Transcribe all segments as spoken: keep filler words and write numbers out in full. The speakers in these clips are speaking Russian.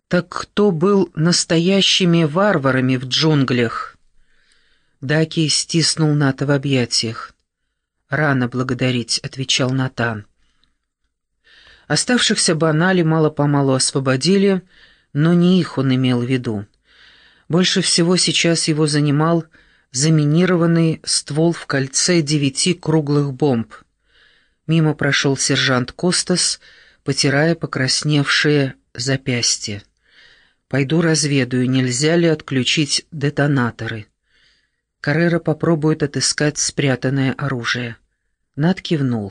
Так кто был настоящими варварами в джунглях? Даки стиснул Ната в объятиях. «Рано благодарить», — отвечал Натан. Оставшихся Банали мало-помалу освободили, но не их он имел в виду. Больше всего сейчас его занимал заминированный ствол в кольце девяти круглых бомб. Мимо прошел сержант Костас, потирая покрасневшие запястья. «Пойду разведаю, нельзя ли отключить детонаторы. Каррера попробует отыскать спрятанное оружие». Нат кивнул.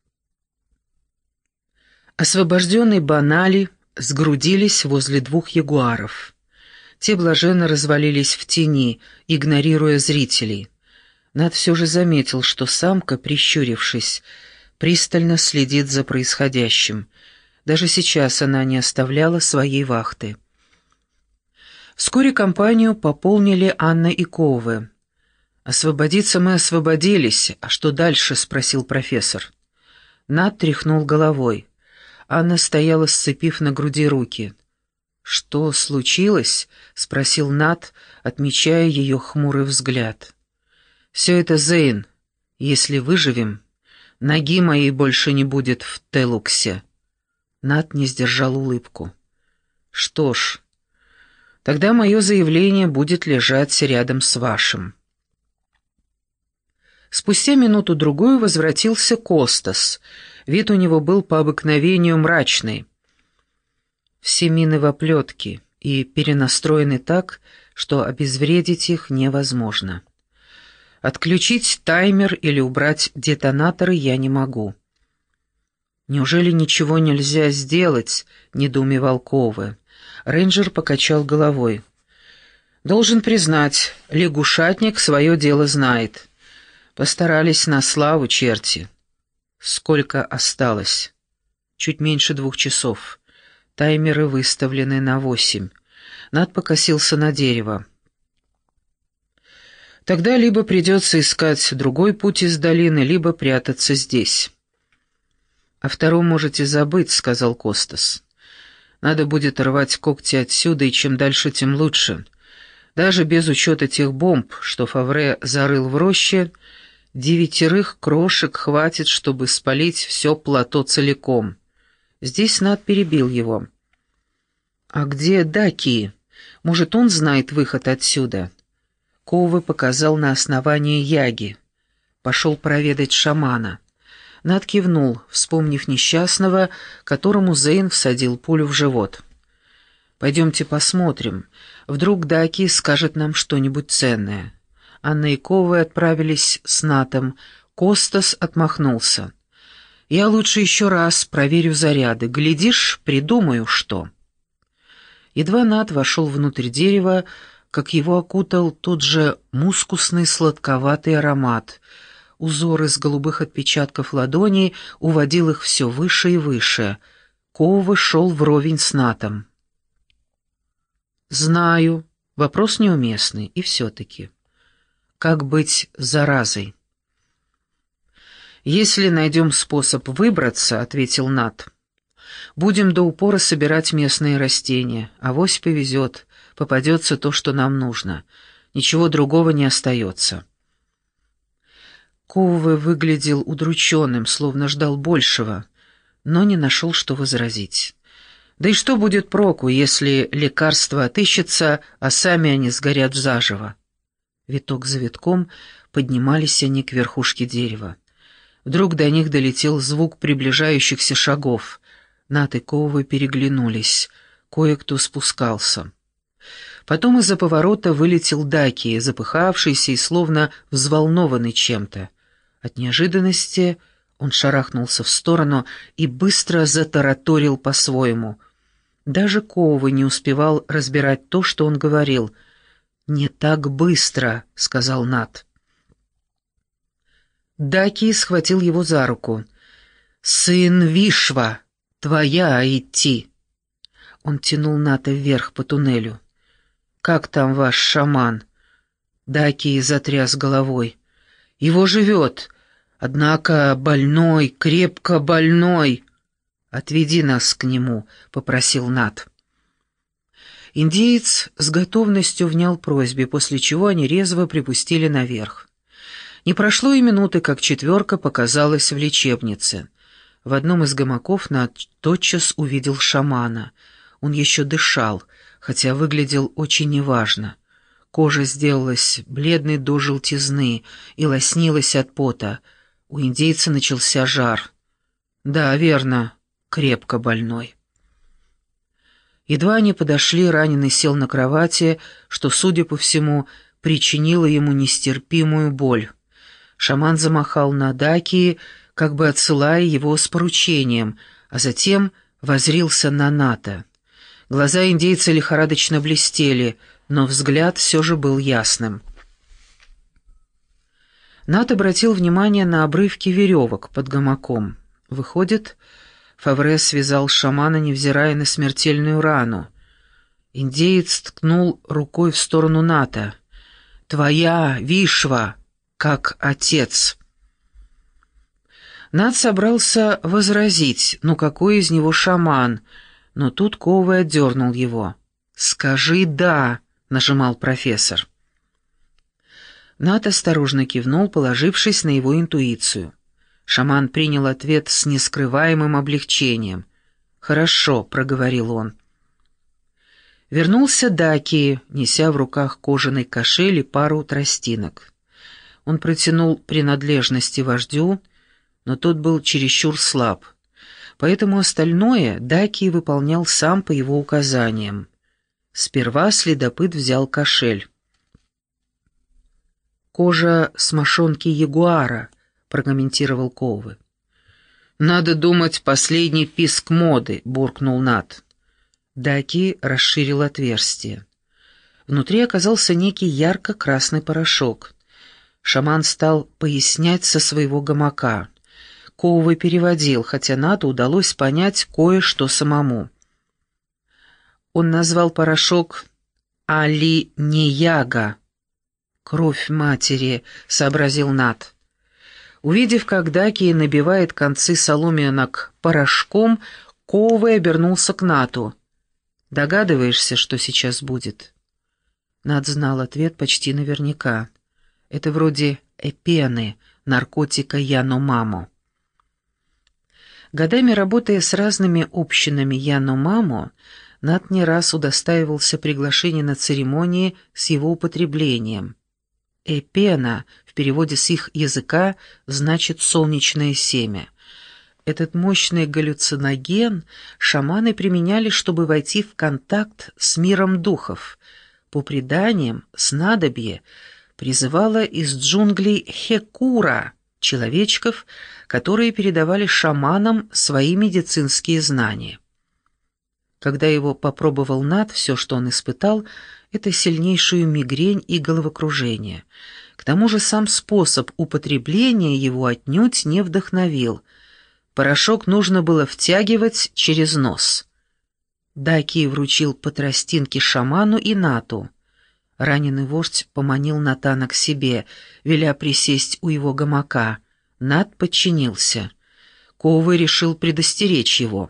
Освобожденные Банали сгрудились возле двух ягуаров. Те блаженно развалились в тени, игнорируя зрителей. Нат все же заметил, что самка, прищурившись, пристально следит за происходящим. Даже сейчас она не оставляла своей вахты. Вскоре компанию пополнили Анна и Ковы. «Освободиться мы освободились, а что дальше?» — спросил профессор. Нат тряхнул головой. Анна стояла, сцепив на груди руки. «Что случилось?» — спросил Нат, отмечая ее хмурый взгляд. «Все это Зейн. Если выживем, ноги моей больше не будет в Телуксе». Нат не сдержал улыбку. «Что ж, тогда мое заявление будет лежать рядом с вашим». Спустя минуту-другую возвратился Костас. Вид у него был по обыкновению мрачный. Все мины в оплетке и перенастроены так, что обезвредить их невозможно. Отключить таймер или убрать детонаторы я не могу. «Неужели ничего нельзя сделать?» — недоумевал Ковы. Рейнджер покачал головой. «Должен признать, лягушатник свое дело знает. Постарались на славу, черти». «Сколько осталось?» «Чуть меньше двух часов. Таймеры выставлены на восемь». Нат покосился на дерево. «Тогда либо придется искать другой путь из долины, либо прятаться здесь». «О втором можете забыть», — сказал Костас. «Надо будет рвать когти отсюда, и чем дальше, тем лучше. Даже без учета тех бомб, что Фавре зарыл в роще, девятерых крошек хватит, чтобы спалить все плато целиком». Здесь Нат перебил его. «А где Даки? Может, он знает выход отсюда?» Ковы показал на основание яги. «Пошел проведать шамана». Нат кивнул, вспомнив несчастного, которому Зейн всадил пулю в живот. «Пойдемте посмотрим. Вдруг Даки скажет нам что-нибудь ценное». Анна и Ковы отправились с Натом. Костас отмахнулся. «Я лучше еще раз проверю заряды. Глядишь, придумаю что». Едва Нат вошел внутрь дерева, как его окутал тот же мускусный сладковатый аромат. Узор из голубых отпечатков ладоней уводил их все выше и выше. Ковы шел вровень с Натом. «Знаю, вопрос неуместный, и все-таки. Как быть заразой?» «Если найдем способ выбраться», — ответил Нат, — «будем до упора собирать местные растения. Авось повезет, попадется то, что нам нужно. Ничего другого не остается». Ковы выглядел удрученным, словно ждал большего, но не нашел, что возразить. Да и что будет проку, если лекарство отыщется, а сами они сгорят заживо? Виток за витком поднимались они к верхушке дерева. Вдруг до них долетел звук приближающихся шагов. Нат и Ковы переглянулись. Кое-кто спускался. Потом из-за поворота вылетел Даки, запыхавшийся и словно взволнованный чем-то. От неожиданности он шарахнулся в сторону и быстро затараторил по-своему. Даже Ковы не успевал разбирать то, что он говорил. «Не так быстро», — сказал Нат. Даки схватил его за руку. «Сын Вишва, твоя идти». Он тянул Ната вверх по туннелю. «Как там ваш шаман?» Даки затряс головой. «Его живет, однако больной, крепко больной». «Отведи нас к нему», — попросил Нат. Индеец с готовностью внял просьбе, после чего они резво припустили наверх. Не прошло и минуты, как четверка показалась в лечебнице. В одном из гамаков Нат тотчас увидел шамана. Он еще дышал, хотя выглядел очень неважно. Кожа сделалась бледной до желтизны и лоснилась от пота. У индейца начался жар. Да, верно, крепко больной. Едва они подошли, раненый сел на кровати, что, судя по всему, причинило ему нестерпимую боль. Шаман замахал на Даки, как бы отсылая его с поручением, а затем воззрился на Ната. Глаза индейца лихорадочно блестели, но взгляд все же был ясным. Нат обратил внимание на обрывки веревок под гамаком. Выходит, Фавре связал шамана, невзирая на смертельную рану. Индеец ткнул рукой в сторону Ната. «Твоя Вишва, как отец!» Нат собрался возразить, ну какой из него шаман, но тут Коувей отдернул его. «Скажи «да», — нажимал профессор. Нат осторожно кивнул, положившись на его интуицию. Шаман принял ответ с нескрываемым облегчением. «Хорошо», — проговорил он. Вернулся Даки, неся в руках кожаный кошель и пару тростинок. Он протянул принадлежности вождю, но тот был чересчур слаб, поэтому остальное Даки выполнял сам по его указаниям. Сперва следопыт взял кошель. «Кожа с мошонки ягуара», — прокомментировал Коувей. «Надо думать, последний писк моды», — буркнул Нат. Даки расширил отверстие. Внутри оказался некий ярко-красный порошок. Шаман стал пояснять со своего гамака. Коувей переводил, хотя Нату удалось понять кое-что самому. Он назвал порошок «Али-Нияга». «Кровь матери», — сообразил Нат. Увидев, как Даки набивает концы соломинок порошком, Коувей обернулся к Нату. «Догадываешься, что сейчас будет?» Нат знал ответ почти наверняка. Это вроде эпены, наркотика Яномамо. Годами работая с разными общинами Яномамо, Нат не раз удостаивался приглашения на церемонии с его употреблением. «Эпена» в переводе с их языка значит «солнечное семя». Этот мощный галлюциноген шаманы применяли, чтобы войти в контакт с миром духов. По преданиям, снадобье призывало из джунглей хекура, человечков, которые передавали шаманам свои медицинские знания. Когда его попробовал Нат, все, что он испытал, это сильнейшую мигрень и головокружение. К тому же сам способ употребления его отнюдь не вдохновил. Порошок нужно было втягивать через нос. Даки вручил по тростинке шаману и Нату. Раненый вождь поманил Натана к себе, веля присесть у его гамака. Нат подчинился. Коувей решил предостеречь его.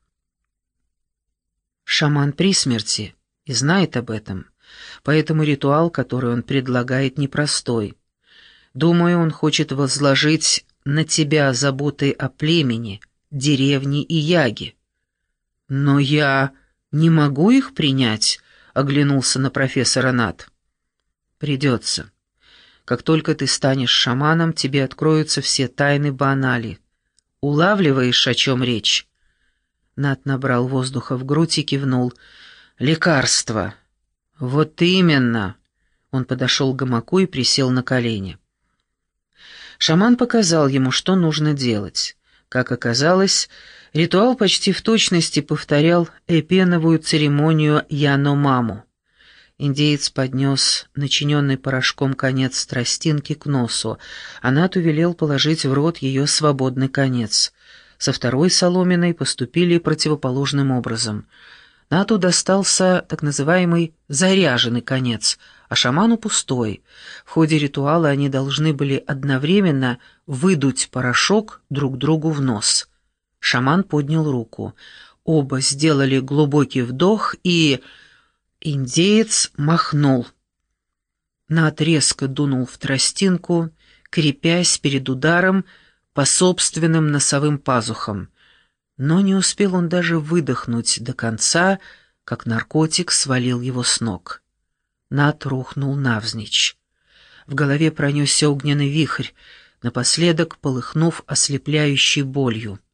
Шаман при смерти и знает об этом, поэтому ритуал, который он предлагает, непростой. Думаю, он хочет возложить на тебя заботы о племени, деревне и яге. Но я не могу их принять, — оглянулся на профессора Нат. Придется. Как только ты станешь шаманом, тебе откроются все тайны Баанали. Улавливаешь, о чем речь? Нат набрал воздуха в грудь и кивнул. «Лекарство». «Вот именно». Он подошел к гамаку и присел на колени. Шаман показал ему, что нужно делать. Как оказалось, ритуал почти в точности повторял эпеновую церемонию Яномаму. Индеец поднес начиненный порошком конец тростинки к носу, а Нату велел положить в рот ее свободный конец. Со второй соломиной поступили противоположным образом. Нату достался так называемый «заряженный конец», а шаману пустой. В ходе ритуала они должны были одновременно выдуть порошок друг другу в нос. Шаман поднял руку. Оба сделали глубокий вдох и... Индеец махнул. Нат резко дунул в тростинку, крепясь перед ударом по собственным носовым пазухам. Но не успел он даже выдохнуть до конца, как наркотик свалил его с ног. Нат рухнул навзничь. В голове пронесся огненный вихрь, напоследок полыхнув ослепляющей болью.